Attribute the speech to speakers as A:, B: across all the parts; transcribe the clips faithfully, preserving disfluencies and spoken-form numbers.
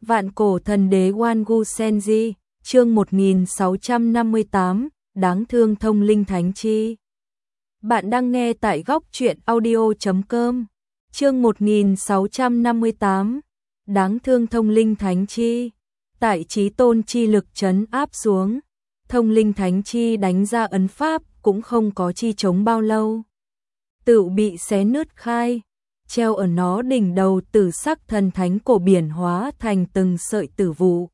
A: Vạn cổ thần đế Wangu Senji, chương một nghìn sáu trăm năm mươi tám, đáng thương thông linh thánh chi. Bạn đang nghe tại góc truyện audio chấm com, chương một nghìn sáu trăm năm mươi tám, đáng thương thông linh thánh chi. Tại chí tôn chi lực trấn áp xuống, thông linh thánh chi đánh ra ấn pháp cũng không có chi chống bao lâu. Tự bị xé nứt khai, treo ở nó đỉnh đầu tử sắc thần thánh cổ biển hóa thành từng sợi tử vụ.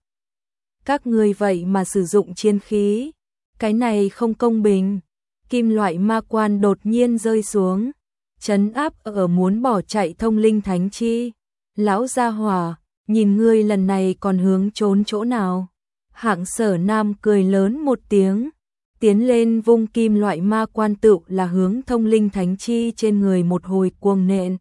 A: Các ngươi vậy mà sử dụng chiến khí, cái này không công bình. Kim loại ma quan đột nhiên rơi xuống, trấn áp ở muốn bỏ chạy thông linh thánh chi. Lão gia hỏa, nhìn ngươi lần này còn hướng trốn chỗ nào? Hạng Sở Nam cười lớn một tiếng, tiến lên vung kim loại ma quan tựu là hướng thông linh thánh chi trên người một hồi cuồng nện,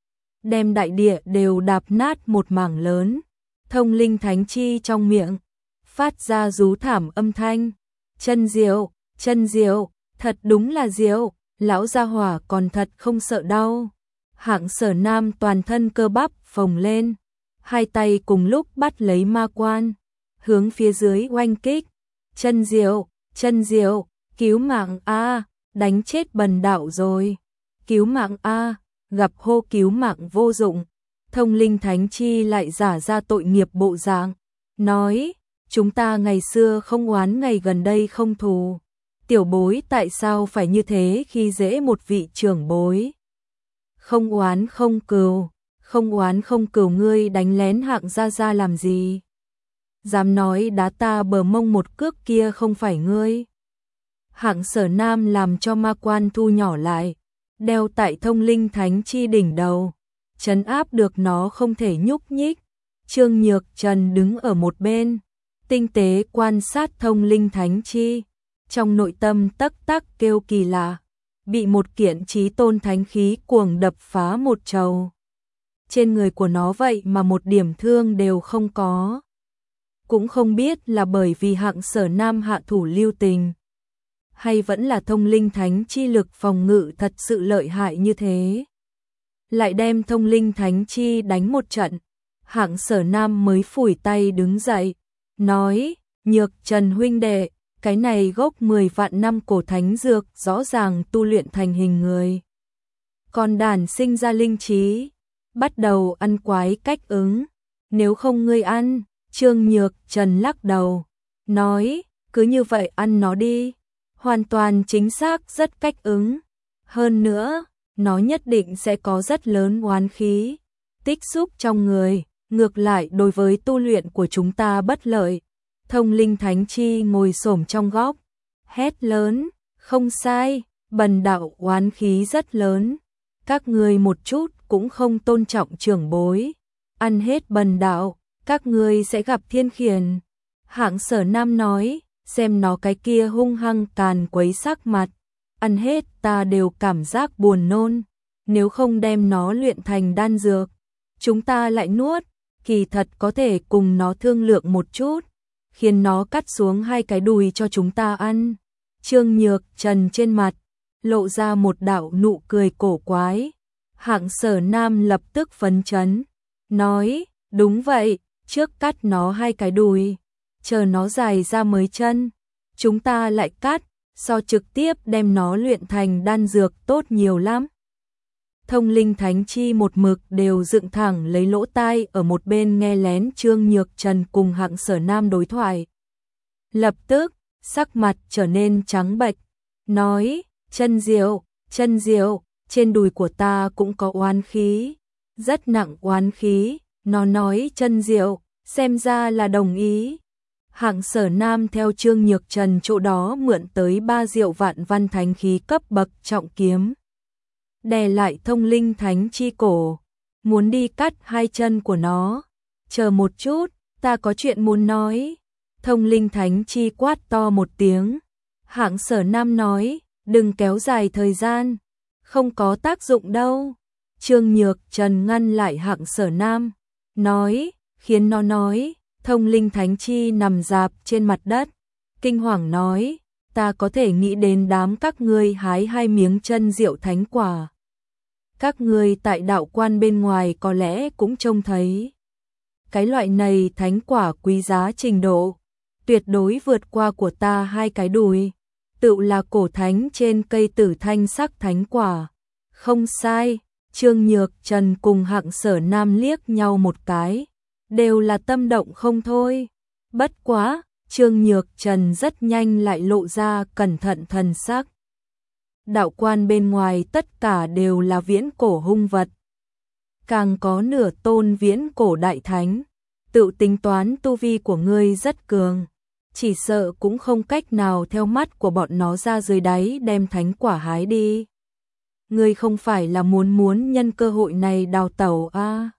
A: đem đại địa đều đạp nát một mảng lớn. Thông linh thánh chi trong miệng phát ra rú thảm âm thanh, chân diệu, chân diệu, thật đúng là diệu, lão gia hỏa còn thật không sợ đau. Hạng Sở Nam toàn thân cơ bắp phồng lên, hai tay cùng lúc bắt lấy ma quan, hướng phía dưới oanh kích. Chân diệu, chân diệu, cứu mạng a, đánh chết bần đạo rồi. Cứu mạng a, gặp hô cứu mạng vô dụng. Thông linh thánh chi lại giả ra tội nghiệp bộ dạng, nói, chúng ta ngày xưa không oán ngày gần đây không thù. Tiểu bối tại sao phải như thế khi dễ một vị trưởng bối? Không oán không cừu, không oán không cừu, ngươi đánh lén Hạng gia gia làm gì? Dám nói đá ta bờ mông một cước kia không phải ngươi. Hạng Sở Nam làm cho ma quan thu nhỏ lại, đeo tại thông linh thánh chi đỉnh đầu, trấn áp được nó không thể nhúc nhích. Trương Nhược Trần đứng ở một bên, tinh tế quan sát thông linh thánh chi, trong nội tâm tắc tắc kêu kỳ lạ, bị một kiện chí tôn thánh khí cuồng đập phá một trầu. Trên người của nó vậy mà một điểm thương đều không có. Cũng không biết là bởi vì Hạng Sở Nam hạ thủ lưu tình, hay vẫn là thông linh thánh chi lực phòng ngự thật sự lợi hại như thế. Lại đem thông linh thánh chi đánh một trận, Hạng Sở Nam mới phủi tay đứng dậy, nói, Nhược Trần huynh đệ, cái này gốc mười vạn năm cổ thánh dược rõ ràng tu luyện thành hình người. Còn đàn sinh ra linh trí, bắt đầu ăn quái cách ứng, nếu không ngươi ăn. Trương Nhược Trần lắc đầu, nói, cứ như vậy ăn nó đi, hoàn toàn chính xác rất cách ứng. Hơn nữa, nó nhất định sẽ có rất lớn oán khí tích xúc trong người, ngược lại đối với tu luyện của chúng ta bất lợi. Thông linh thánh chi ngồi xổm trong góc, hét lớn, không sai, bần đạo oán khí rất lớn, các ngươi một chút cũng không tôn trọng trưởng bối, ăn hết bần đạo, các ngươi sẽ gặp thiên khiển. Hạng Sở Nam nói, xem nó cái kia hung hăng càn quấy sắc mặt, ăn hết ta đều cảm giác buồn nôn, nếu không đem nó luyện thành đan dược, chúng ta lại nuốt, kỳ thật có thể cùng nó thương lượng một chút, khiến nó cắt xuống hai cái đùi cho chúng ta ăn. Trương Nhược Trần trên mặt lộ ra một đạo nụ cười cổ quái. Hạng Sở Nam lập tức phấn chấn, nói, đúng vậy, trước cắt nó hai cái đùi, chờ nó dài ra mới chân, chúng ta lại cắt, so trực tiếp đem nó luyện thành đan dược tốt nhiều lắm. Thông linh thánh chi một mực đều dựng thẳng lấy lỗ tai ở một bên nghe lén Trương Nhược Trần cùng Hạng Sở Nam đối thoại. Lập tức, sắc mặt trở nên trắng bệch, nói, chân diệu, chân diệu, trên đùi của ta cũng có oán khí, rất nặng oán khí. Nó nói chân diệu, xem ra là đồng ý. Hạng Sở Nam theo Trương Nhược Trần chỗ đó mượn tới ba diệu vạn văn thánh khí cấp bậc trọng kiếm, đè lại thông linh thánh chi cổ, muốn đi cắt hai chân của nó. Chờ một chút, ta có chuyện muốn nói. Thông linh thánh chi quát to một tiếng. Hạng Sở Nam nói, đừng kéo dài thời gian, không có tác dụng đâu. Trương Nhược Trần ngăn lại Hạng Sở Nam, nói, khiến nó nói. Thông linh thánh chi nằm dạp trên mặt đất, kinh hoàng nói, ta có thể nghĩ đến đám các ngươi hái hai miếng chân diệu thánh quả. Các ngươi tại đạo quan bên ngoài có lẽ cũng trông thấy. cái loại này thánh quả quý giá trình độ, tuyệt đối vượt qua của ta hai cái đùi, tự là cổ thánh trên cây tử thanh sắc thánh quả. Không sai, Trương Nhược Trần cùng Hạng Sở Nam liếc nhau một cái, đều là tâm động không thôi. Bất quá, Trương Nhược Trần rất nhanh lại lộ ra cẩn thận thần sắc. Đạo quan bên ngoài tất cả đều là viễn cổ hung vật, càng có nửa tôn viễn cổ đại thánh, tự tính toán tu vi của ngươi rất cường, chỉ sợ cũng không cách nào theo mắt của bọn nó ra dưới đáy đem thánh quả hái đi. Ngươi không phải là muốn muốn nhân cơ hội này đào tẩu à?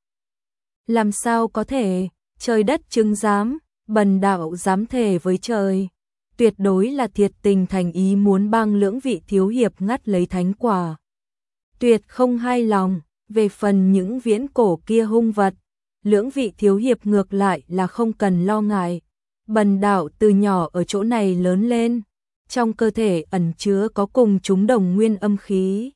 A: Làm sao có thể, trời đất chứng giám, bần đạo dám thề với trời, tuyệt đối là thiệt tình thành ý muốn bang lưỡng vị thiếu hiệp ngắt lấy thánh quả. Tuyệt không hai lòng, về phần những viễn cổ kia hung vật, lưỡng vị thiếu hiệp ngược lại là không cần lo ngại. Bần đạo từ nhỏ ở chỗ này lớn lên, trong cơ thể ẩn chứa có cùng chúng đồng nguyên âm khí.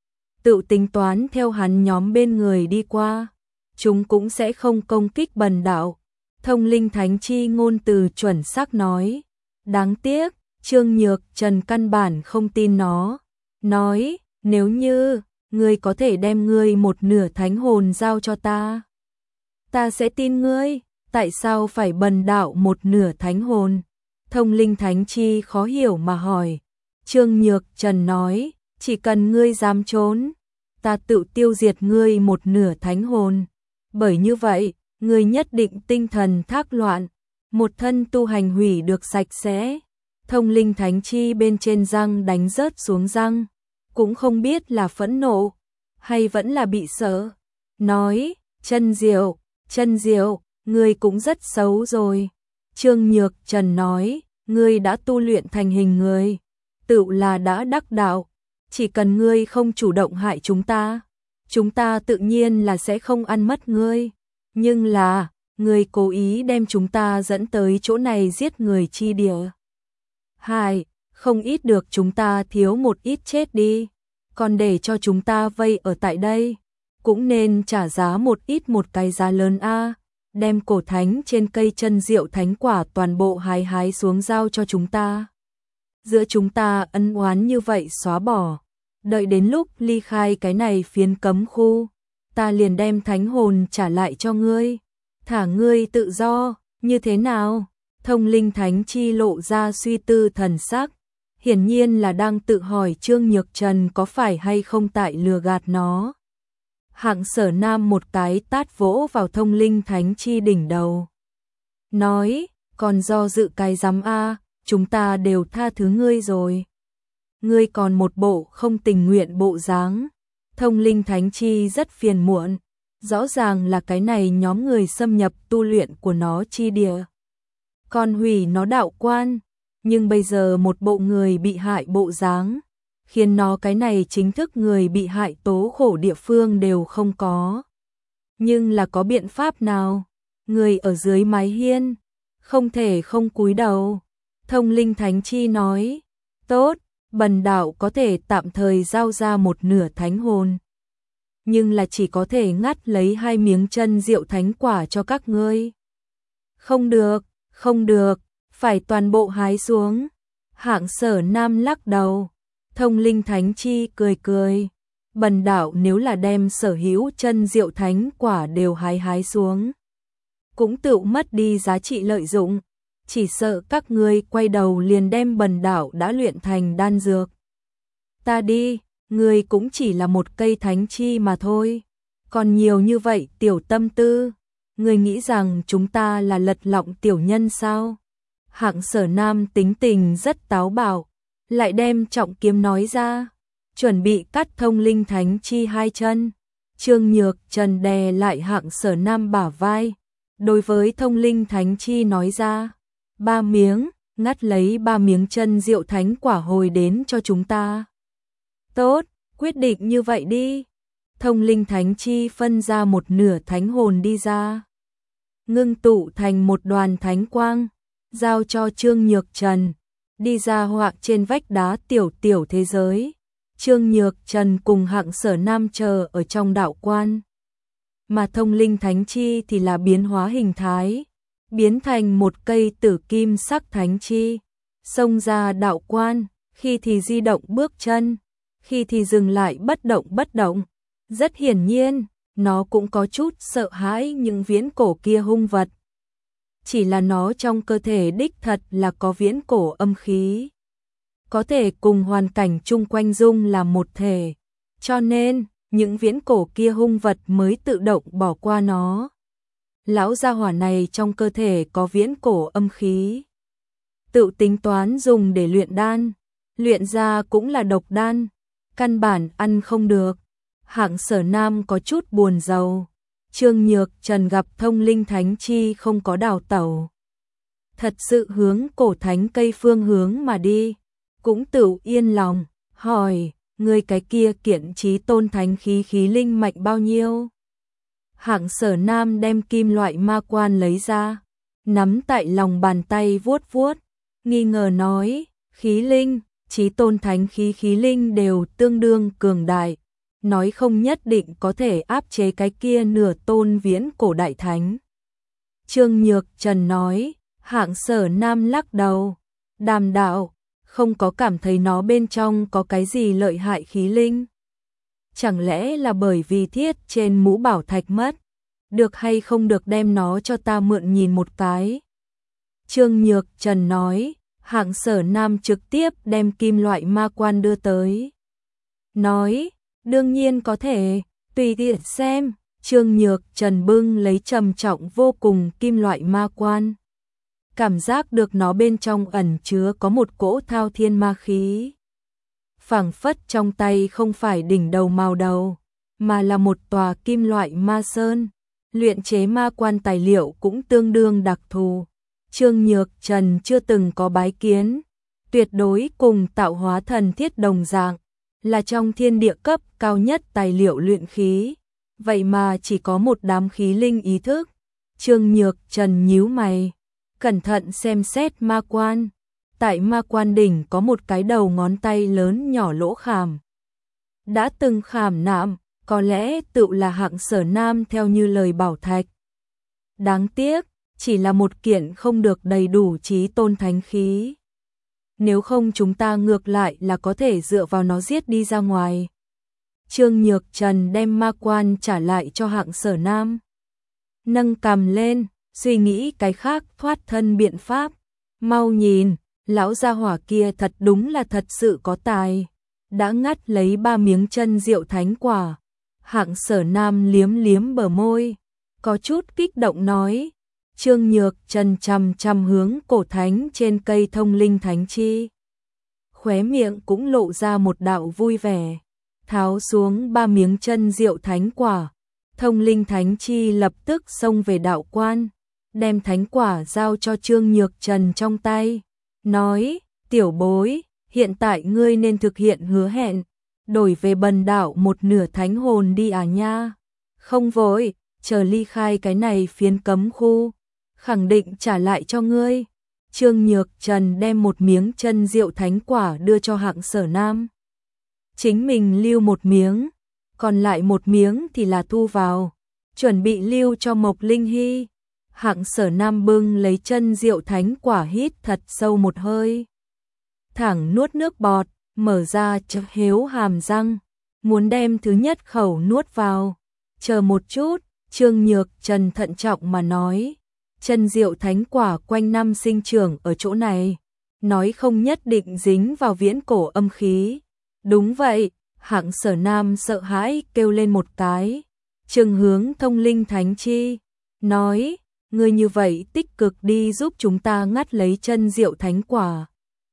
A: Tự tính toán theo hắn nhóm bên người đi qua, chúng cũng sẽ không công kích bần đạo. Thông linh thánh chi ngôn từ chuẩn xác nói. Đáng tiếc, Trương Nhược Trần căn bản không tin nó. Nói, nếu như, ngươi có thể đem ngươi một nửa thánh hồn giao cho ta, ta sẽ tin ngươi. Tại sao phải bần đạo một nửa thánh hồn? Thông linh thánh chi khó hiểu mà hỏi. Trương Nhược Trần nói, chỉ cần ngươi dám trốn, ta tự tiêu diệt ngươi một nửa thánh hồn. Bởi như vậy, ngươi nhất định tinh thần thác loạn, một thân tu hành hủy được sạch sẽ. Thông linh thánh chi bên trên răng đánh rớt xuống răng, cũng không biết là phẫn nộ, hay vẫn là bị sợ. Nói, chân diệu, chân diệu, ngươi cũng rất xấu rồi. Trương Nhược Trần nói, ngươi đã tu luyện thành hình người, tự là đã đắc đạo. Chỉ cần ngươi không chủ động hại chúng ta, chúng ta tự nhiên là sẽ không ăn mất ngươi. Nhưng là, ngươi cố ý đem chúng ta dẫn tới chỗ này giết người chi địa. Hai, không ít được chúng ta thiếu một ít chết đi, còn để cho chúng ta vây ở tại đây, cũng nên trả giá một ít một cái giá lớn a. Đem cổ thánh trên cây chân diệu thánh quả toàn bộ hái hái xuống giao cho chúng ta. Giữa chúng ta ân oán như vậy xóa bỏ, đợi đến lúc ly khai cái này phiến cấm khu, ta liền đem thánh hồn trả lại cho ngươi, thả ngươi tự do, như thế nào? Thông linh thánh chi lộ ra suy tư thần sắc, hiển nhiên là đang tự hỏi Trương Nhược Trần có phải hay không tại lừa gạt nó. Hạng Sở Nam một cái tát vỗ vào thông linh thánh chi đỉnh đầu. Nói, còn do dự cái giám a, chúng ta đều tha thứ ngươi rồi. Ngươi còn một bộ không tình nguyện bộ dáng. Thông linh thánh chi rất phiền muộn, rõ ràng là cái này nhóm người xâm nhập tu luyện của nó chi địa, còn hủy nó đạo quan, nhưng bây giờ một bộ người bị hại bộ dáng, khiến nó cái này chính thức người bị hại tố khổ địa phương đều không có. Nhưng là có biện pháp nào? Người ở dưới mái hiên, không thể không cúi đầu. Thông linh thánh chi nói, tốt, bần đạo có thể tạm thời giao ra một nửa thánh hồn, nhưng là chỉ có thể ngắt lấy hai miếng chân diệu thánh quả cho các ngươi. Không được, không được, phải toàn bộ hái xuống. Hạng Sở Nam lắc đầu. Thông linh thánh chi cười cười, bần đạo nếu là đem sở hữu chân diệu thánh quả đều hái hái xuống, cũng tự mất đi giá trị lợi dụng, chỉ sợ các ngươi quay đầu liền đem bần đạo đã luyện thành đan dược. Ta đi, ngươi cũng chỉ là một cây thánh chi mà thôi, còn nhiều như vậy tiểu tâm tư, ngươi nghĩ rằng chúng ta là lật lọng tiểu nhân sao? Hạng Sở Nam tính tình rất táo bạo, lại đem trọng kiếm nói ra, chuẩn bị cắt thông linh thánh chi hai chân. Trương Nhược Trần đè lại Hạng Sở Nam bả vai, đối với thông linh thánh chi nói ra, ba miếng, ngắt lấy ba miếng chân diệu thánh quả hồi đến cho chúng ta. Tốt, quyết định như vậy đi. Thông linh thánh chi phân ra một nửa thánh hồn đi ra, ngưng tụ thành một đoàn thánh quang, giao cho Trương Nhược Trần, đi ra họa trên vách đá tiểu tiểu thế giới. Trương Nhược Trần cùng Hạng Sở Nam chờ ở trong đạo quan. mà thông linh thánh chi thì là biến hóa hình thái, biến thành một cây tử kim sắc thánh chi, xông ra đạo quan, khi thì di động bước chân, khi thì dừng lại bất động bất động. Rất hiển nhiên, nó cũng có chút sợ hãi những viễn cổ kia hung vật. Chỉ là nó trong cơ thể đích thật là có viễn cổ âm khí, có thể cùng hoàn cảnh chung quanh dung là một thể, cho nên những viễn cổ kia hung vật mới tự động bỏ qua nó. Lão gia hỏa này trong cơ thể có viễn cổ âm khí, tự tính toán dùng để luyện đan, luyện ra cũng là độc đan, căn bản ăn không được. Hạng Sở Nam có chút buồn rầu. Trương Nhược Trần gặp thông linh thánh chi không có đào tẩu, thật sự hướng cổ thánh cây phương hướng mà đi, cũng tự yên lòng, hỏi, người cái kia kiện chí tôn thánh khí khí linh mạnh bao nhiêu? Hạng Sở Nam đem kim loại ma quan lấy ra, nắm tại lòng bàn tay vuốt vuốt, nghi ngờ nói, khí linh, chí tôn thánh khí khí linh đều tương đương cường đại, nói không nhất định có thể áp chế cái kia nửa tôn viễn cổ đại thánh. Trương Nhược Trần nói, Hạng Sở Nam lắc đầu, Đàm đạo, không có cảm thấy nó bên trong có cái gì lợi hại khí linh. Chẳng lẽ là bởi vì thiết trên mũ bảo thạch mất, được hay không được đem nó cho ta mượn nhìn một cái. Trương Nhược Trần nói, Hạng Sở Nam trực tiếp đem kim loại ma quan đưa tới. Nói, đương nhiên có thể, tùy tiện xem. Trương Nhược Trần bưng lấy trầm trọng vô cùng kim loại ma quan, cảm giác được nó bên trong ẩn chứa có một cỗ thao thiên ma khí, phảng phất trong tay không phải đỉnh đầu màu đầu, mà là một tòa kim loại ma sơn. Luyện chế ma quan tài liệu cũng tương đương đặc thù, Trương Nhược Trần chưa từng có bái kiến, tuyệt đối cùng tạo hóa thần thiết đồng dạng, là trong thiên địa cấp cao nhất tài liệu luyện khí, vậy mà chỉ có một đám khí linh ý thức. Trương Nhược Trần nhíu mày, cẩn thận xem xét ma quan, tại ma quan đỉnh có một cái đầu ngón tay lớn nhỏ lỗ khảm, đã từng khảm nạm, có lẽ tự là Hạng Sở Nam theo như lời bảo thạch. Đáng tiếc, chỉ là một kiện không được đầy đủ chí tôn thánh khí. Nếu không chúng ta ngược lại là có thể dựa vào nó giết đi ra ngoài. Trương Nhược Trần đem ma quan trả lại cho Hạng Sở Nam, nâng cằm lên, suy nghĩ cái khác thoát thân biện pháp. Mau nhìn, lão gia hỏa kia thật đúng là thật sự có tài, đã ngắt lấy ba miếng chân diệu thánh quả. Hạng Sở Nam liếm liếm bờ môi, có chút kích động nói. Trương Nhược Trần chằm chằm hướng cổ thánh trên cây thông linh thánh chi, khóe miệng cũng lộ ra một đạo vui vẻ, tháo xuống ba miếng chân diệu thánh quả. Thông linh thánh chi lập tức xông về đạo quan, đem thánh quả giao cho Trương Nhược Trần trong tay, nói, tiểu bối, hiện tại ngươi nên thực hiện hứa hẹn, đổi về bần đạo một nửa thánh hồn đi à nha. Không vội, chờ ly khai cái này phiến cấm khu, khẳng định trả lại cho ngươi. Trương Nhược Trần đem một miếng chân diệu thánh quả đưa cho Hạng Sở Nam, chính mình lưu một miếng, còn lại một miếng thì là thu vào, chuẩn bị lưu cho Mộc Linh Hy. Hạng Sở Nam bưng lấy chân diệu thánh quả hít thật sâu một hơi, thẳng nuốt nước bọt, mở ra chớp héo hàm răng, muốn đem thứ nhất khẩu nuốt vào. Chờ một chút, Trương Nhược Trần thận trọng mà nói, chân diệu thánh quả quanh năm sinh trưởng ở chỗ này, nói không nhất định dính vào viễn cổ âm khí. Đúng vậy, Hạng Sở Nam sợ hãi kêu lên một cái, trừng hướng thông linh thánh chi, nói, ngươi như vậy tích cực đi giúp chúng ta ngắt lấy chân diệu thánh quả,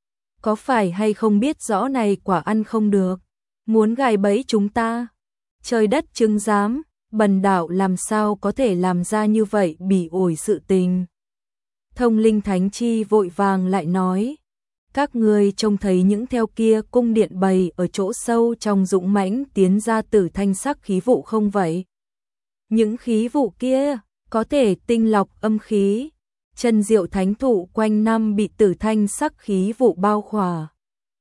A: có phải hay không biết rõ này quả ăn không được, muốn gài bẫy chúng ta? Trời đất chứng giám, bần đạo làm sao có thể làm ra như vậy bỉ ổi sự tình. Thông linh thánh chi vội vàng lại nói, các ngươi trông thấy những theo kia cung điện bày ở chỗ sâu trong dũng mãnh tiến ra tử thanh sắc khí vụ không vậy? Những khí vụ kia có thể tinh lọc âm khí, chân diệu thánh thụ quanh năm bị tử thanh sắc khí vụ bao khỏa,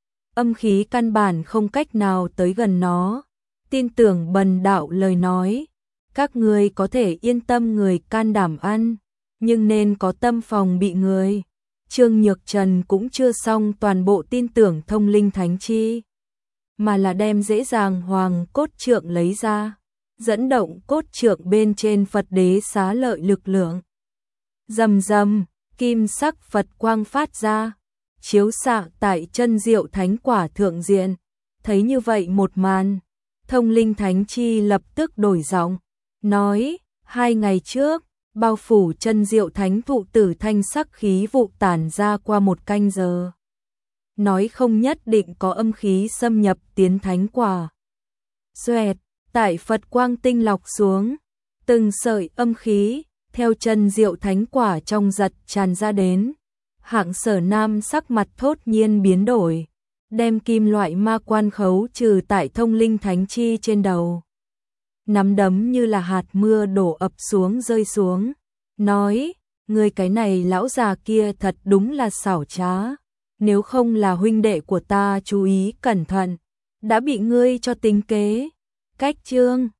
A: âm khí căn bản không cách nào tới gần nó. Tin tưởng bần đạo lời nói, Các ngươi có thể yên tâm người can đảm ăn, nhưng nên có tâm phòng bị người. Trương Nhược Trần cũng chưa xong toàn bộ tin tưởng thông linh thánh chi, mà là đem dễ dàng hoàng cốt trượng lấy ra, dẫn động cốt trượng bên trên Phật đế xá lợi lực lượng. Rầm rầm, kim sắc Phật quang phát ra, chiếu xạ tại chân diệu thánh quả thượng diện. Thấy như vậy một màn, thông linh thánh chi lập tức đổi giọng, nói, hai ngày trước, bao phủ chân diệu thánh thụ tử thanh sắc khí vụ tản ra qua một canh giờ. Nói không nhất định có âm khí xâm nhập tiến thánh quả. Xoẹt, tại Phật quang tinh lọc xuống, từng sợi âm khí, theo chân diệu thánh quả trong giật tràn ra đến. Hạng Sở Nam sắc mặt thốt nhiên biến đổi, đem kim loại ma quan khấu trừ tại thông linh thánh chi trên đầu. Nắm đấm như là hạt mưa đổ ập xuống rơi xuống, nói, ngươi cái này lão già kia thật đúng là xảo trá, nếu không là huynh đệ của ta chú ý cẩn thận, đã bị ngươi cho tính kế. Cách chương